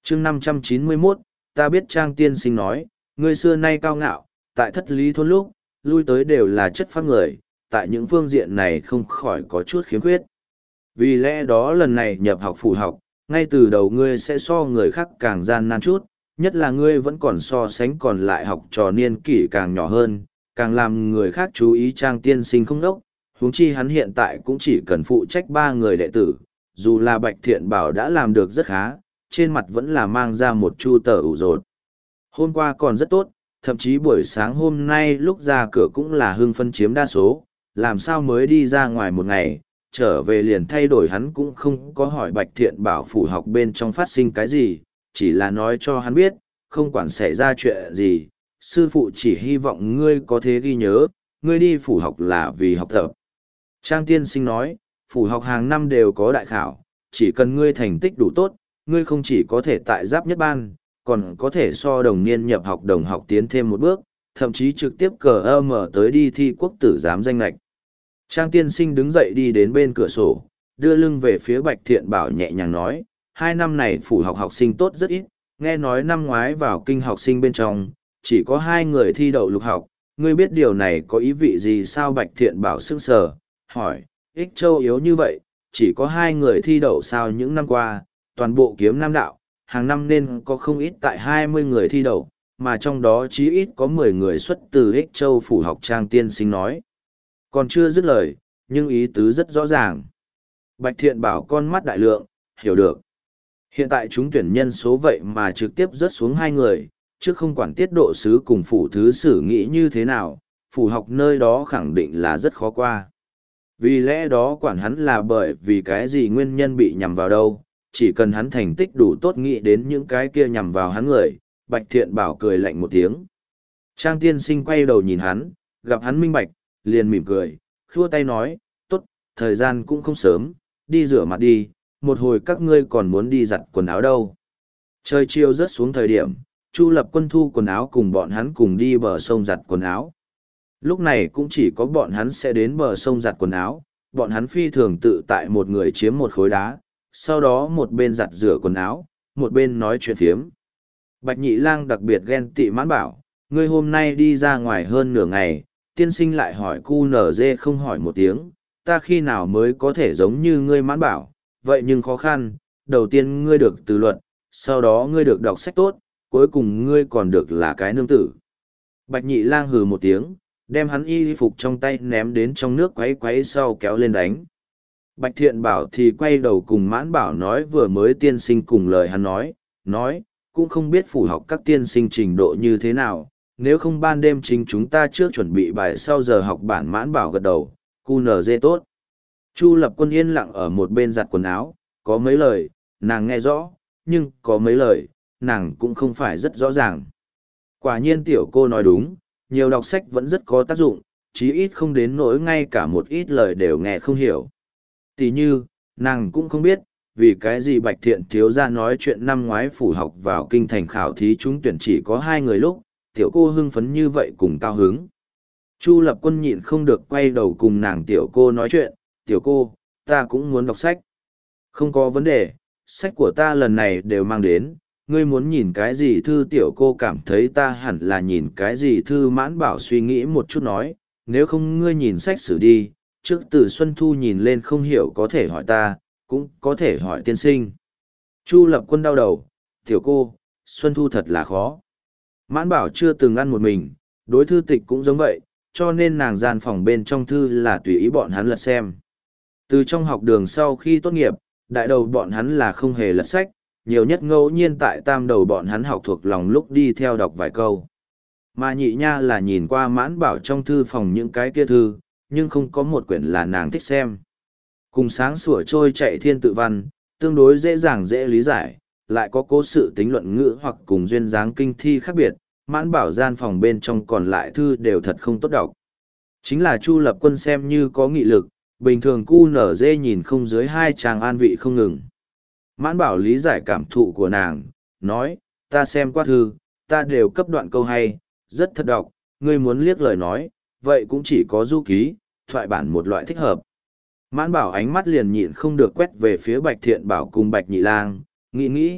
chương 591, ta biết Trang tiên sinh nói, ngươi xưa nay cao ngạo, tại thất lý thôn lúc, lui tới đều là chất phác người, tại những phương diện này không khỏi có chút khiếm khuyết. Vì lẽ đó lần này nhập học phủ học, ngay từ đầu ngươi sẽ so người khác càng gian nan chút, nhất là ngươi vẫn còn so sánh còn lại học trò niên kỷ càng nhỏ hơn, càng làm người khác chú ý Trang tiên sinh không đốc, huống chi hắn hiện tại cũng chỉ cần phụ trách 3 người đệ tử, dù là Bạch Thiện Bảo đã làm được rất khá, trên mặt vẫn là mang ra một chu tờ ủ rột. Hôm qua còn rất tốt, thậm chí buổi sáng hôm nay lúc ra cửa cũng là hưng phân chiếm đa số, làm sao mới đi ra ngoài một ngày, trở về liền thay đổi. Hắn cũng không có hỏi Bạch Thiện Bảo phủ học bên trong phát sinh cái gì, chỉ là nói cho hắn biết, không quản xảy ra chuyện gì, sư phụ chỉ hy vọng ngươi có thế ghi nhớ, ngươi đi phủ học là vì học tập. Trang tiên sinh nói, phủ học hàng năm đều có đại khảo, chỉ cần ngươi thành tích đủ tốt, ngươi không chỉ có thể tại giáp nhất ban, còn có thể so đồng niên nhập học đồng học tiến thêm một bước, thậm chí trực tiếp cờ mở tới đi thi quốc tử giám danh lệch. Trang tiên sinh đứng dậy đi đến bên cửa sổ, đưa lưng về phía Bạch Thiện Bảo nhẹ nhàng nói, 2 năm này phủ học học sinh tốt rất ít, nghe nói năm ngoái vào kinh học sinh bên trong, chỉ có 2 người thi đậu lục học, ngươi biết điều này có ý vị gì sao? Bạch Thiện Bảo sững sờ, hỏi, Ích Châu yếu như vậy, chỉ có 2 người thi đậu sao? Những năm qua, toàn bộ kiếm nam đạo, hàng năm nên có không ít tại 20 người thi đậu, mà trong đó chí ít có 10 người xuất từ Ích Châu phủ học. Trang tiên sinh nói. Còn chưa dứt lời, nhưng ý tứ rất rõ ràng. Bạch Thiện Bảo con mắt đại lượng, hiểu được. Hiện tại chúng tuyển nhân số vậy mà trực tiếp rớt xuống 2 người, chứ không quản tiết độ sứ cùng phủ thứ sử nghĩ như thế nào, phủ học nơi đó khẳng định là rất khó qua. Vì lẽ đó quản hắn là bởi vì cái gì nguyên nhân bị nhằm vào đâu, chỉ cần hắn thành tích đủ tốt nghĩ đến những cái kia nhằm vào hắn người. Bạch Thiện Bảo cười lạnh một tiếng. Trang tiên sinh quay đầu nhìn hắn, gặp hắn minh bạch, liền mỉm cười, khua tay nói, tốt, thời gian cũng không sớm, đi rửa mặt đi, một hồi các ngươi còn muốn đi giặt quần áo đâu. Trời chiều rớt xuống thời điểm, Chu Lập Quân thu quần áo cùng bọn hắn cùng đi bờ sông giặt quần áo. Lúc này cũng chỉ có bọn hắn sẽ đến bờ sông giặt quần áo, bọn hắn phi thường tự tại, một người chiếm một khối đá, sau đó một bên giặt rửa quần áo, một bên nói chuyện phiếm. Bạch Nhị Lang đặc biệt ghen tị Mãn Bảo, ngươi hôm nay đi ra ngoài hơn nửa ngày, tiên sinh lại hỏi QNZ không hỏi một tiếng, ta khi nào mới có thể giống như ngươi Mãn Bảo, vậy nhưng khó khăn, đầu tiên ngươi được từ luật, sau đó ngươi được đọc sách tốt, cuối cùng ngươi còn được là cái nương tử. Bạch Nhị Lang hừ một tiếng, đem hắn y phục trong tay ném đến trong nước quấy quấy sau kéo lên đánh. Bạch Thiện Bảo thì quay đầu cùng Mãn Bảo nói vừa mới tiên sinh cùng lời hắn nói, cũng không biết phủ học các tiên sinh trình độ như thế nào, nếu không ban đêm chính chúng ta trước chuẩn bị bài sau giờ học bản. Mãn Bảo gật đầu, QNZ tốt. Chu Lập Quân yên lặng ở một bên giặt quần áo, có mấy lời, nàng nghe rõ, nhưng có mấy lời, nàng cũng không phải rất rõ ràng. Quả nhiên tiểu cô nói đúng, nhiều đọc sách vẫn rất có tác dụng, chí ít không đến nỗi ngay cả một ít lời đều nghe không hiểu. Tỷ như, nàng cũng không biết, vì cái gì Bạch Thiện thiếu gia nói chuyện năm ngoái phủ học vào kinh thành khảo thí trúng tuyển chỉ có 2 người lúc, tiểu cô hưng phấn như vậy cùng cao hứng. Chu Lập Quân nhịn không được quay đầu cùng nàng tiểu cô nói chuyện, tiểu cô, ta cũng muốn đọc sách. Không có vấn đề, sách của ta lần này đều mang đến, ngươi muốn nhìn cái gì thư? Tiểu cô cảm thấy ta hẳn là nhìn cái gì thư? Mãn Bảo suy nghĩ một chút nói, nếu không ngươi nhìn sách sử đi, trước từ Xuân Thu nhìn lên không hiểu có thể hỏi ta, cũng có thể hỏi tiên sinh. Chu Lập Quân đau đầu, tiểu cô, Xuân Thu thật là khó. Mãn Bảo chưa từng ăn một mình, đối thư tịch cũng giống vậy, cho nên nàng gian phòng bên trong thư là tùy ý bọn hắn lật xem. Từ trong học đường sau khi tốt nghiệp, đại đầu bọn hắn là không hề lật sách, nhiều nhất ngẫu nhiên tại tam đầu bọn hắn học thuộc lòng lúc đi theo đọc vài câu. Mà nhị nha là nhìn qua Mãn Bảo trong thư phòng những cái kia thư, nhưng không có một quyển là nàng thích xem. Cùng sáng sủa trôi chạy thiên tự văn, tương đối dễ dàng dễ lý giải, lại có cố sự tính luận ngữ hoặc cùng duyên dáng kinh thi khác biệt, Mãn Bảo gian phòng bên trong còn lại thư đều thật không tốt đọc. Chính là Chu Lập Quân xem như có nghị lực, bình thường QNZ nhìn không dưới 2 trang an vị không ngừng. Mãn Bảo lý giải cảm thụ của nàng, nói, ta xem qua thư, ta đều cấp đoạn câu hay, rất thật đọc, ngươi muốn liếc lời nói, vậy cũng chỉ có du ký, thoại bản một loại thích hợp. Mãn Bảo ánh mắt liền nhịn không được quét về phía Bạch Thiện Bảo cùng Bạch Nhị Lang, nghĩ,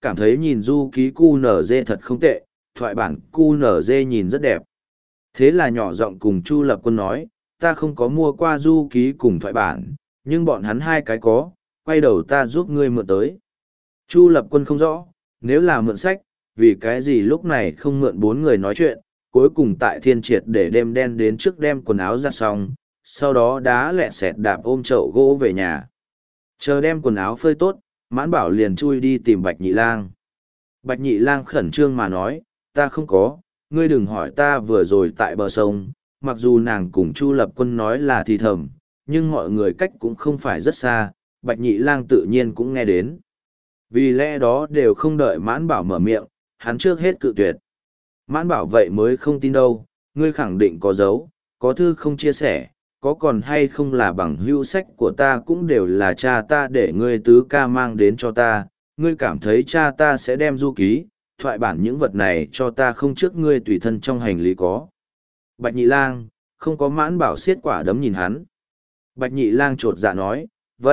cảm thấy nhìn du ký QNZ thật không tệ, thoại bản QNZ nhìn rất đẹp. Thế là nhỏ giọng cùng Chu Lập Quân nói, ta không có mua qua du ký cùng thoại bản, nhưng bọn hắn hai cái có, quay đầu ta giúp ngươi mượn tới. Chu Lập Quân không rõ, nếu là mượn sách, vì cái gì lúc này không mượn bốn người nói chuyện, cuối cùng tại Thiên Triệt để đêm đen đến trước đem quần áo ra xong, sau đó đá lẹ sẹt đạp ôm chậu gỗ về nhà. Chờ đem quần áo phơi tốt, Mãn Bảo liền chui đi tìm Bạch Nhị Lang. Bạch Nhị Lang khẩn trương mà nói, ta không có, ngươi đừng hỏi ta vừa rồi tại bờ sông, mặc dù nàng cùng Chu Lập Quân nói là thì thầm, nhưng mọi người cách cũng không phải rất xa, Bạch Nhị Lang tự nhiên cũng nghe đến. Vì lẽ đó đều không đợi Mãn Bảo mở miệng, hắn trước hết cự tuyệt. Mãn Bảo vậy mới không tin đâu, ngươi khẳng định có dấu, có thư không chia sẻ, có còn hay không là bằng hữu sách của ta cũng đều là cha ta để ngươi tứ ca mang đến cho ta, ngươi cảm thấy cha ta sẽ đem du ký, thoại bản những vật này cho ta không trước ngươi tùy thân trong hành lý có. Bạch Nhị Lang, không có Mãn Bảo xiết quả đấm nhìn hắn. Bạch Nhị Lang chột dạ nói,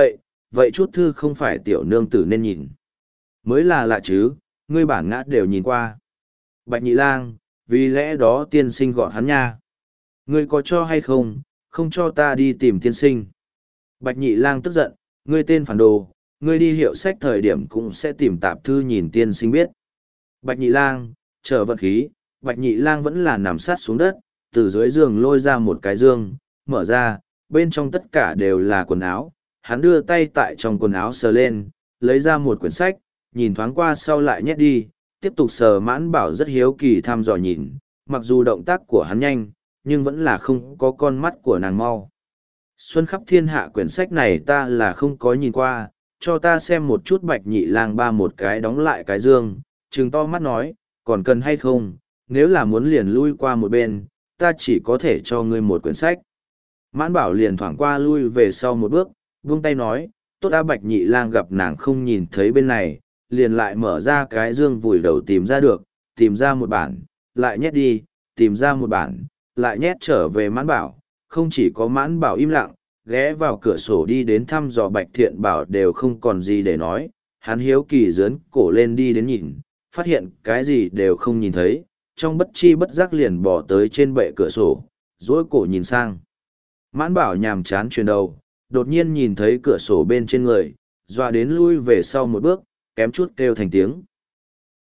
vậy chút thư không phải tiểu nương tử nên nhìn. Mới là lạ chứ, ngươi bản ngã đều nhìn qua. Bạch Nhị Lang, vì lẽ đó tiên sinh gọi hắn nha. Ngươi có cho hay không, không cho ta đi tìm tiên sinh. Bạch Nhị Lang tức giận, ngươi tên phản đồ, ngươi đi hiệu sách thời điểm cũng sẽ tìm tạp thư nhìn tiên sinh biết. Bạch Nhị Lang, chờ vận khí, Bạch Nhị Lang vẫn là nằm sát xuống đất, từ dưới giường lôi ra một cái giường, mở ra, bên trong tất cả đều là quần áo. Hắn đưa tay tại trong quần áo sờ lên, lấy ra một quyển sách, nhìn thoáng qua sau lại nhét đi, tiếp tục sờ. Mãn Bảo rất hiếu kỳ thăm dò nhìn, mặc dù động tác của hắn nhanh, nhưng vẫn là không có con mắt của nàng mau. Xuân khắp thiên hạ quyển sách này ta là không có nhìn qua, cho ta xem một chút. Bạch Nhị Lang ba một cái đóng lại cái dương, trừng to mắt nói, còn cần hay không, nếu là muốn liền lui qua một bên, ta chỉ có thể cho ngươi một quyển sách. Mãn Bảo liền thoảng qua lui về sau một bước, buông tay nói, tốt đã. Bạch Nhị Lang gặp nàng không nhìn thấy bên này, liền lại mở ra cái dương vùi đầu tìm ra được, tìm ra một bản, lại nhét đi, tìm ra một bản, lại nhét trở về. Mãn Bảo, không chỉ có Mãn Bảo im lặng, ghé vào cửa sổ đi đến thăm dò Bạch Thiện Bảo đều không còn gì để nói, hắn hiếu kỳ dướn cổ lên đi đến nhìn, phát hiện cái gì đều không nhìn thấy, trong bất chi bất giác liền bỏ tới trên bệ cửa sổ, dối cổ nhìn sang. Mãn Bảo nhàm chán chuyển đầu, đột nhiên nhìn thấy cửa sổ bên trên người, dọa đến lui về sau một bước, kém chút kêu thành tiếng.